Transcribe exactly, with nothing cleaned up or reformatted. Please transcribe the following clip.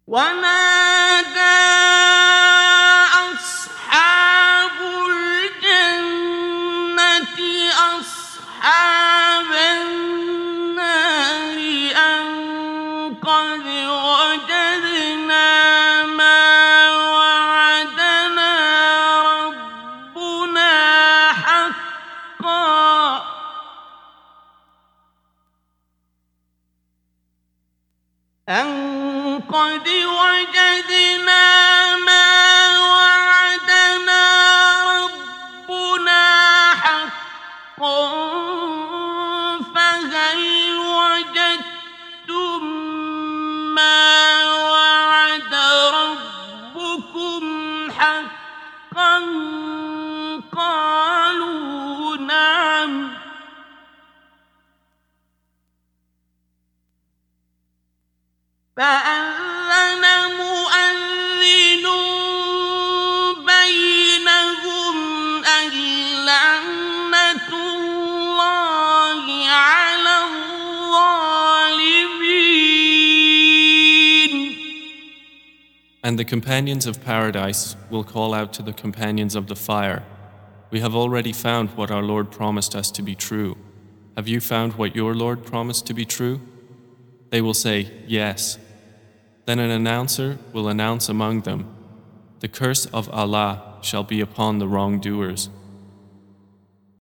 ونادى أصحاب الجنة أصحاب النار أن قد وجدنا ما وعدنا ربنا حقا أن قد وجدنا ما وعدنا ربنا حقا فهل وجدتم ما وعد ربكم حقا قالوا نعم فأذن مؤذن بينهم اللعنة الله على الظالمين. And the companions of paradise will call out to the companions of the fire, "We have already found what our Lord promised us to be true. Have you found what your Lord promised to be true?" They will say, "Yes." Then an announcer will announce among them, "The curse of Allah shall be upon the wrongdoers."